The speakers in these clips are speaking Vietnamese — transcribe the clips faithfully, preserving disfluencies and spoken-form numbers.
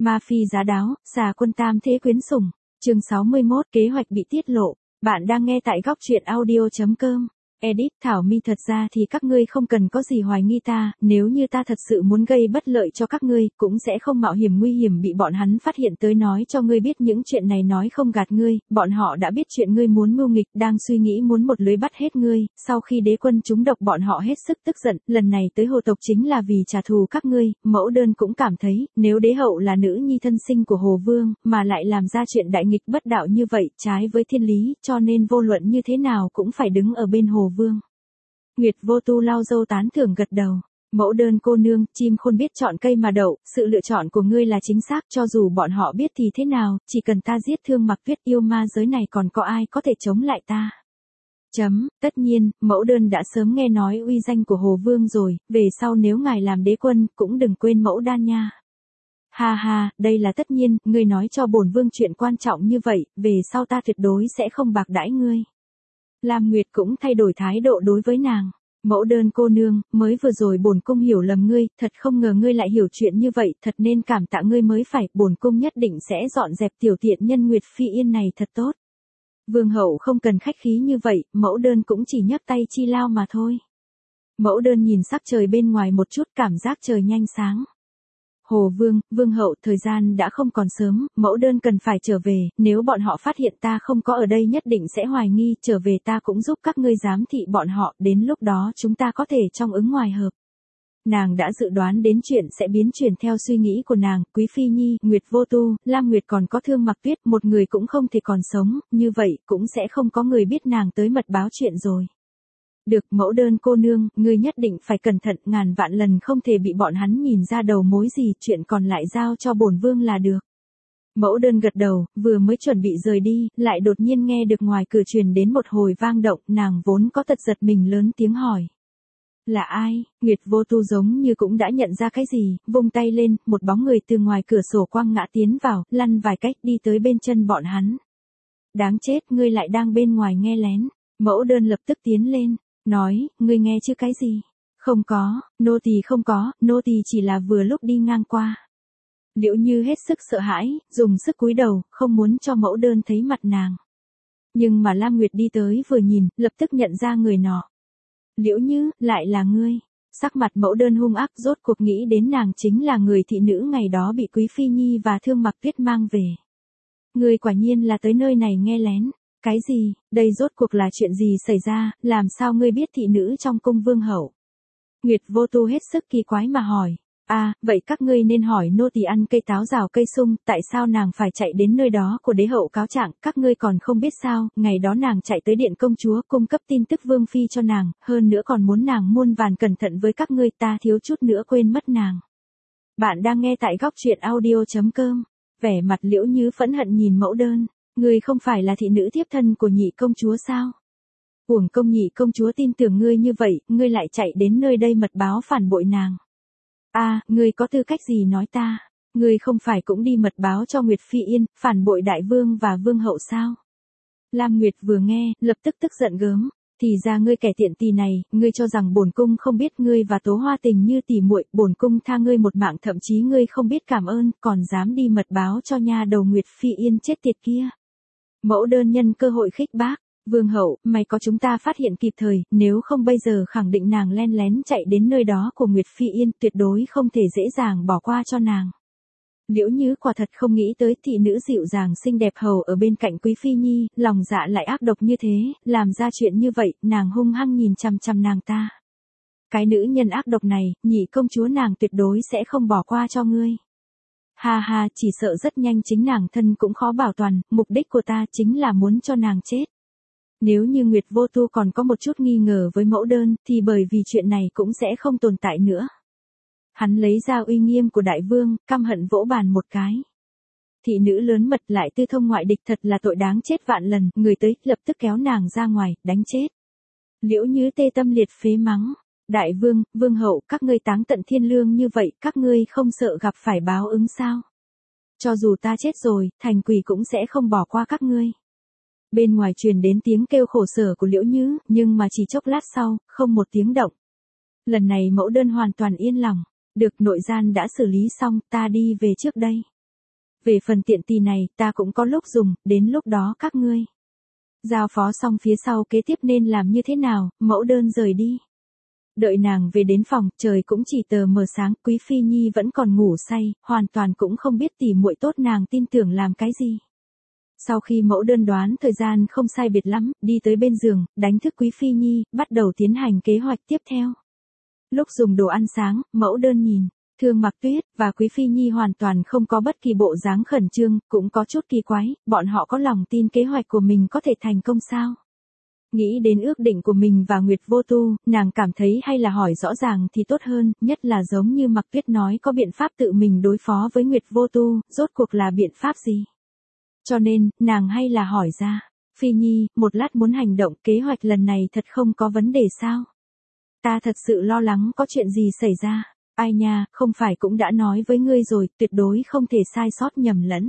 Ma phi giá đáo, xà quân tam thế quyến sủng. Chương sáu mươi mốt, kế hoạch bị tiết lộ. Bạn đang nghe tại góc truyện audio chấm com. Edit Thảo My, thật ra thì các ngươi không cần có gì hoài nghi ta, nếu như ta thật sự muốn gây bất lợi cho các ngươi, cũng sẽ không mạo hiểm nguy hiểm bị bọn hắn phát hiện tới nói cho ngươi biết những chuyện này, nói không gạt ngươi, bọn họ đã biết chuyện ngươi muốn mưu nghịch, đang suy nghĩ muốn một lưới bắt hết ngươi, sau khi đế quân trúng độc bọn họ hết sức tức giận, lần này tới Hồ tộc chính là vì trả thù các ngươi. Mẫu đơn cũng cảm thấy, nếu đế hậu là nữ nhi thân sinh của Hồ Vương, mà lại làm ra chuyện đại nghịch bất đạo như vậy, trái với thiên lý, cho nên vô luận như thế nào cũng phải đứng ở bên Hồ Vương. Nguyệt Vô Tu lau dâu tán thưởng gật đầu. Mẫu đơn cô nương, chim khôn biết chọn cây mà đậu, sự lựa chọn của ngươi là chính xác, cho dù bọn họ biết thì thế nào, chỉ cần ta giết Thương Mặc Tuyết, yêu ma giới này còn có ai có thể chống lại ta. Chấm, tất nhiên, mẫu đơn đã sớm nghe nói uy danh của Hồ Vương rồi, về sau nếu ngài làm đế quân, cũng đừng quên mẫu đan nha. Ha ha, đây là tất nhiên, ngươi nói cho bổn vương chuyện quan trọng như vậy, về sau ta tuyệt đối sẽ không bạc đãi ngươi. Lam Nguyệt cũng thay đổi thái độ đối với nàng. Mẫu đơn cô nương, mới vừa rồi bổn cung hiểu lầm ngươi, thật không ngờ ngươi lại hiểu chuyện như vậy, thật nên cảm tạ ngươi mới phải, bổn cung nhất định sẽ dọn dẹp tiểu tiện nhân Nguyệt Phi Yên này thật tốt. Vương hậu không cần khách khí như vậy, mẫu đơn cũng chỉ nhấc tay chi lao mà thôi. Mẫu đơn nhìn sắc trời bên ngoài một chút, cảm giác trời nhanh sáng. Hồ Vương, Vương hậu, thời gian đã không còn sớm, mẫu đơn cần phải trở về, nếu bọn họ phát hiện ta không có ở đây nhất định sẽ hoài nghi, trở về ta cũng giúp các ngươi giám thị bọn họ, đến lúc đó chúng ta có thể trong ứng ngoài hợp. Nàng đã dự đoán đến chuyện sẽ biến chuyển theo suy nghĩ của nàng, Quý Phi Nhi, Nguyệt Vô Tu, Lam Nguyệt còn có Thương Mặc Tuyết, một người cũng không thể còn sống, như vậy cũng sẽ không có người biết nàng tới mật báo chuyện rồi. Được, mẫu đơn cô nương, ngươi nhất định phải cẩn thận, ngàn vạn lần không thể bị bọn hắn nhìn ra đầu mối gì, chuyện còn lại giao cho bổn vương là được. Mẫu đơn gật đầu, vừa mới chuẩn bị rời đi, lại đột nhiên nghe được ngoài cửa truyền đến một hồi vang động, nàng vốn có tật giật mình lớn tiếng hỏi. Là ai? Nguyệt Vô Tu giống như cũng đã nhận ra cái gì, vung tay lên, một bóng người từ ngoài cửa sổ quăng ngã tiến vào, lăn vài cách đi tới bên chân bọn hắn. Đáng chết, ngươi lại đang bên ngoài nghe lén. Mẫu đơn lập tức tiến lên. Nói, ngươi nghe chứ cái gì? Không có, nô tỳ không có, nô tỳ chỉ là vừa lúc đi ngang qua. Liễu Như hết sức sợ hãi, dùng sức cúi đầu, không muốn cho mẫu đơn thấy mặt nàng. Nhưng mà Lam Nguyệt đi tới vừa nhìn, lập tức nhận ra người nọ. Liễu Như, lại là ngươi. Sắc mặt mẫu đơn hung ác, rốt cuộc nghĩ đến nàng chính là người thị nữ ngày đó bị Quý Phi Nhi và Thương Mặc Tuyết mang về. Ngươi quả nhiên là tới nơi này nghe lén. Cái gì, đây rốt cuộc là chuyện gì xảy ra, làm sao ngươi biết thị nữ trong cung vương hậu? Nguyệt Vô Tu hết sức kỳ quái mà hỏi. À, vậy các ngươi nên hỏi nô tỳ ăn cây táo rào cây sung, tại sao nàng phải chạy đến nơi đó của đế hậu cáo trạng, các ngươi còn không biết sao, ngày đó nàng chạy tới điện công chúa cung cấp tin tức vương phi cho nàng, hơn nữa còn muốn nàng muôn vàn cẩn thận với các ngươi, ta thiếu chút nữa quên mất nàng. Bạn đang nghe tại góc truyện audio chấm com, vẻ mặt Liễu Như phẫn hận nhìn mẫu đơn. Ngươi không phải là thị nữ thiếp thân của nhị công chúa sao? Uổng công nhị công chúa tin tưởng ngươi như vậy, ngươi lại chạy đến nơi đây mật báo phản bội nàng. A, à, ngươi có tư cách gì nói ta? Ngươi không phải cũng đi mật báo cho Nguyệt Phi Yên, phản bội đại vương và vương hậu sao? Lam Nguyệt vừa nghe, lập tức tức giận gớm. Thì ra ngươi kẻ tiện tỳ này, ngươi cho rằng bổn cung không biết ngươi và Tố Hoa tình như tỉ muội, bổn cung tha ngươi một mạng, thậm chí ngươi không biết cảm ơn, còn dám đi mật báo cho nha đầu Nguyệt Phi Yên chết tiệt kia. Mẫu đơn nhân cơ hội khích bác, vương hậu, may có chúng ta phát hiện kịp thời, nếu không bây giờ khẳng định nàng len lén chạy đến nơi đó của Nguyệt Phi Yên, tuyệt đối không thể dễ dàng bỏ qua cho nàng. Liễu Như quả thật không nghĩ tới thị nữ dịu dàng xinh đẹp hầu ở bên cạnh Quý Phi Nhi, lòng dạ lại ác độc như thế, làm ra chuyện như vậy, nàng hung hăng nhìn chằm chằm nàng ta. Cái nữ nhân ác độc này, nhị công chúa nàng tuyệt đối sẽ không bỏ qua cho ngươi. Ha ha, chỉ sợ rất nhanh chính nàng thân cũng khó bảo toàn, mục đích của ta chính là muốn cho nàng chết. Nếu như Nguyệt Vô Tu còn có một chút nghi ngờ với mẫu đơn, thì bởi vì chuyện này cũng sẽ không tồn tại nữa. Hắn lấy ra uy nghiêm của đại vương, căm hận vỗ bàn một cái. Thị nữ lớn mật lại tư thông ngoại địch, thật là tội đáng chết vạn lần, người tới, lập tức kéo nàng ra ngoài, đánh chết. Liễu Như tê tâm liệt phế mắng. Đại vương, vương hậu, các ngươi táng tận thiên lương như vậy, các ngươi không sợ gặp phải báo ứng sao? Cho dù ta chết rồi, thành quỷ cũng sẽ không bỏ qua các ngươi. Bên ngoài truyền đến tiếng kêu khổ sở của Liễu Như, nhưng mà chỉ chốc lát sau, không một tiếng động. Lần này mẫu đơn hoàn toàn yên lòng. Được, nội gian đã xử lý xong, ta đi về trước đây. Về phần tiện tì này, ta cũng có lúc dùng, đến lúc đó các ngươi. Giao phó xong phía sau kế tiếp nên làm như thế nào, mẫu đơn rời đi. Đợi nàng về đến phòng, trời cũng chỉ tờ mờ sáng, Quý Phi Nhi vẫn còn ngủ say, hoàn toàn cũng không biết tỉ muội tốt nàng tin tưởng làm cái gì. Sau khi mẫu đơn đoán thời gian không sai biệt lắm, đi tới bên giường, đánh thức Quý Phi Nhi, bắt đầu tiến hành kế hoạch tiếp theo. Lúc dùng đồ ăn sáng, mẫu đơn nhìn, Thương Mặc Tuyết và Quý Phi Nhi hoàn toàn không có bất kỳ bộ dáng khẩn trương, cũng có chút kỳ quái, bọn họ có lòng tin kế hoạch của mình có thể thành công sao? Nghĩ đến ước định của mình và Nguyệt Vô Tu, nàng cảm thấy hay là hỏi rõ ràng thì tốt hơn, nhất là giống như Mặc Tuyết nói có biện pháp tự mình đối phó với Nguyệt Vô Tu, rốt cuộc là biện pháp gì? Cho nên, nàng hay là hỏi ra, Phi Nhi, một lát muốn hành động, kế hoạch lần này thật không có vấn đề sao? Ta thật sự lo lắng có chuyện gì xảy ra. Ai nha, không phải cũng đã nói với ngươi rồi, tuyệt đối không thể sai sót nhầm lẫn.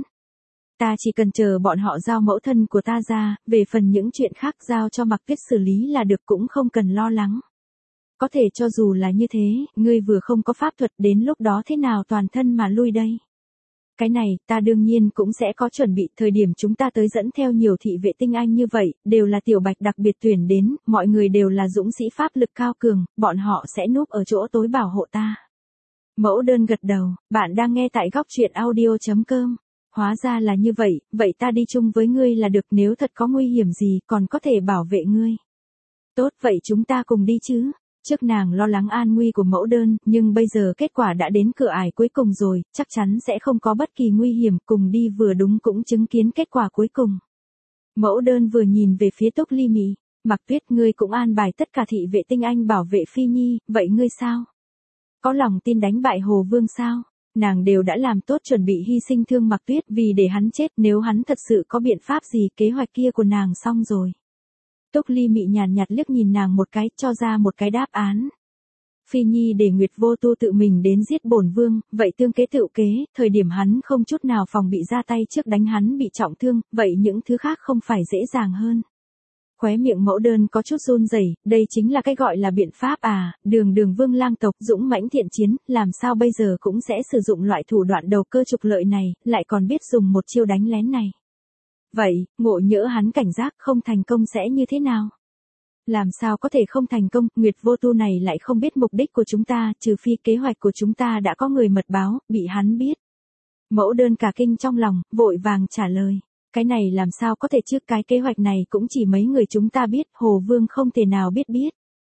Ta chỉ cần chờ bọn họ giao mẫu thân của ta ra, về phần những chuyện khác giao cho Mặc Tuyết xử lý là được, cũng không cần lo lắng. Có thể cho dù là như thế, ngươi vừa không có pháp thuật, đến lúc đó thế nào toàn thân mà lui đây? Cái này, ta đương nhiên cũng sẽ có chuẩn bị, thời điểm chúng ta tới dẫn theo nhiều thị vệ tinh anh như vậy, đều là tiểu bạch đặc biệt tuyển đến, mọi người đều là dũng sĩ pháp lực cao cường, bọn họ sẽ núp ở chỗ tối bảo hộ ta. Mẫu đơn gật đầu, bạn đang nghe tại góc truyện audio chấm com. Hóa ra là như vậy, vậy ta đi chung với ngươi là được, nếu thật có nguy hiểm gì còn có thể bảo vệ ngươi. Tốt, vậy chúng ta cùng đi chứ. Trước nàng lo lắng an nguy của mẫu đơn, nhưng bây giờ kết quả đã đến cửa ải cuối cùng rồi, chắc chắn sẽ không có bất kỳ nguy hiểm, cùng đi vừa đúng cũng chứng kiến kết quả cuối cùng. Mẫu đơn vừa nhìn về phía Túc Ly Mị, Mặc Tuyết, ngươi cũng an bài tất cả thị vệ tinh anh bảo vệ Phi Nhi, vậy ngươi sao? Có lòng tin đánh bại Hồ Vương sao? Nàng đều đã làm tốt chuẩn bị hy sinh Thương Mặc Tuyết vì để hắn chết, nếu hắn thật sự có biện pháp gì, kế hoạch kia của nàng xong rồi. Túc Ly Mị nhàn nhạt liếc nhìn nàng một cái, cho ra một cái đáp án. Phi Nhi để Nguyệt Vô Tu tự mình đến giết bổn vương, vậy tương kế tựu kế, thời điểm hắn không chút nào phòng bị ra tay trước đánh hắn bị trọng thương, vậy những thứ khác không phải dễ dàng hơn. Khóe miệng mẫu đơn có chút run rẩy, đây chính là cái gọi là biện pháp à, đường đường vương lang tộc dũng mãnh thiện chiến, làm sao bây giờ cũng sẽ sử dụng loại thủ đoạn đầu cơ trục lợi này, lại còn biết dùng một chiêu đánh lén này. Vậy, ngộ nhỡ hắn cảnh giác không thành công sẽ như thế nào? Làm sao có thể không thành công, Nguyệt Vô Tu này lại không biết mục đích của chúng ta, trừ phi kế hoạch của chúng ta đã có người mật báo, bị hắn biết. Mẫu đơn cả kinh trong lòng, vội vàng trả lời. Cái này làm sao có thể chứ, cái kế hoạch này cũng chỉ mấy người chúng ta biết, Hồ Vương không thể nào biết biết.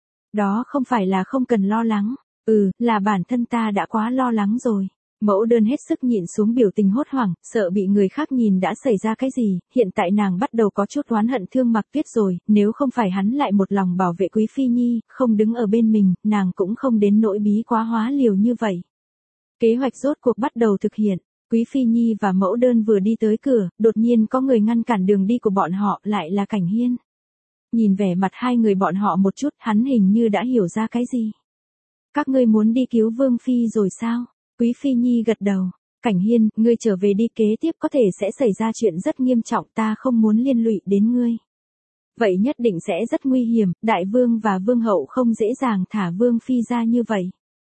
Đó không phải là không cần lo lắng, ừ, là bản thân ta đã quá lo lắng rồi. Mẫu đơn hết sức nhịn xuống biểu tình hốt hoảng, sợ bị người khác nhìn đã xảy ra cái gì, hiện tại nàng bắt đầu có chút oán hận Thương Mặc Tuyết rồi, nếu không phải hắn lại một lòng bảo vệ Quý Phi Nhi, không đứng ở bên mình, nàng cũng không đến nỗi bí quá hóa liều như vậy. Kế hoạch rốt cuộc bắt đầu thực hiện. Quý Phi Nhi và mẫu đơn vừa đi tới cửa, đột nhiên có người ngăn cản đường đi của bọn họ, lại là Cảnh Hiên. Nhìn vẻ mặt hai người bọn họ một chút, hắn hình như đã hiểu ra cái gì. Các ngươi muốn đi cứu Vương Phi rồi sao? Quý Phi Nhi gật đầu. Cảnh Hiên, ngươi trở về đi, kế tiếp có thể sẽ xảy ra chuyện rất nghiêm trọng, ta không muốn liên lụy đến ngươi. Vậy nhất định sẽ rất nguy hiểm, Đại Vương và Vương Hậu không dễ dàng thả Vương Phi ra như vậy.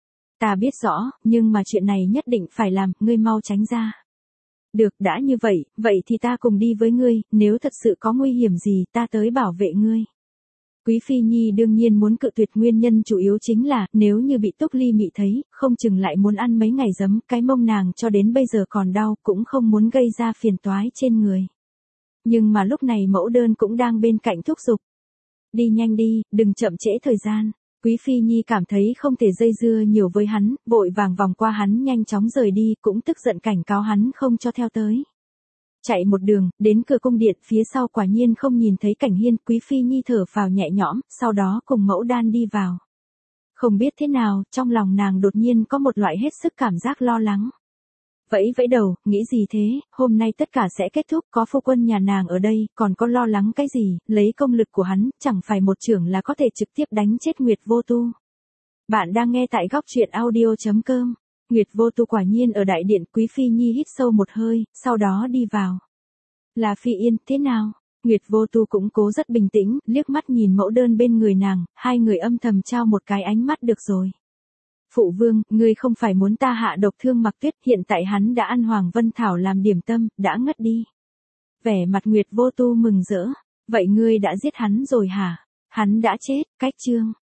Ta biết rõ, nhưng mà chuyện này nhất định phải làm, ngươi mau tránh ra. Được, đã như vậy, vậy thì ta cùng đi với ngươi, nếu thật sự có nguy hiểm gì, ta tới bảo vệ ngươi. Quý Phi Nhi đương nhiên muốn cự tuyệt, nguyên nhân chủ yếu chính là, nếu như bị Túc Ly Mị thấy, không chừng lại muốn ăn mấy ngày giấm, cái mông nàng cho đến bây giờ còn đau, cũng không muốn gây ra phiền toái trên người. Nhưng mà lúc này mẫu đơn cũng đang bên cạnh thúc giục. Đi nhanh đi, đừng chậm trễ thời gian. Quý Phi Nhi cảm thấy không thể dây dưa nhiều với hắn, vội vàng vòng qua hắn nhanh chóng rời đi, cũng tức giận cảnh cáo hắn không cho theo tới. Chạy một đường, đến cửa cung điện, phía sau quả nhiên không nhìn thấy Cảnh Hiên, Quý Phi Nhi thở phào nhẹ nhõm, sau đó cùng mẫu đan đi vào. Không biết thế nào, trong lòng nàng đột nhiên có một loại hết sức cảm giác lo lắng. Vẫy vẫy đầu, nghĩ gì thế, hôm nay tất cả sẽ kết thúc, có phu quân nhà nàng ở đây, còn có lo lắng cái gì, lấy công lực của hắn, chẳng phải một chưởng là có thể trực tiếp đánh chết Nguyệt Vô Tu. Bạn đang nghe tại góc truyện audio chấm com. Nguyệt Vô Tu quả nhiên ở đại điện, Quý Phi Nhi hít sâu một hơi, sau đó đi vào. Là Phi Yên, thế nào? Nguyệt Vô Tu cũng cố rất bình tĩnh, liếc mắt nhìn mẫu đơn bên người nàng, hai người âm thầm trao một cái ánh mắt, được rồi. Phụ vương, ngươi không phải muốn ta hạ độc thương Mặc Tuyết, hiện tại hắn đã ăn Hoàng Vân Thảo làm điểm tâm, đã ngất đi. Vẻ mặt Nguyệt Vô Tu mừng rỡ. Vậy ngươi đã giết hắn rồi hả? Hắn đã chết, cách chương.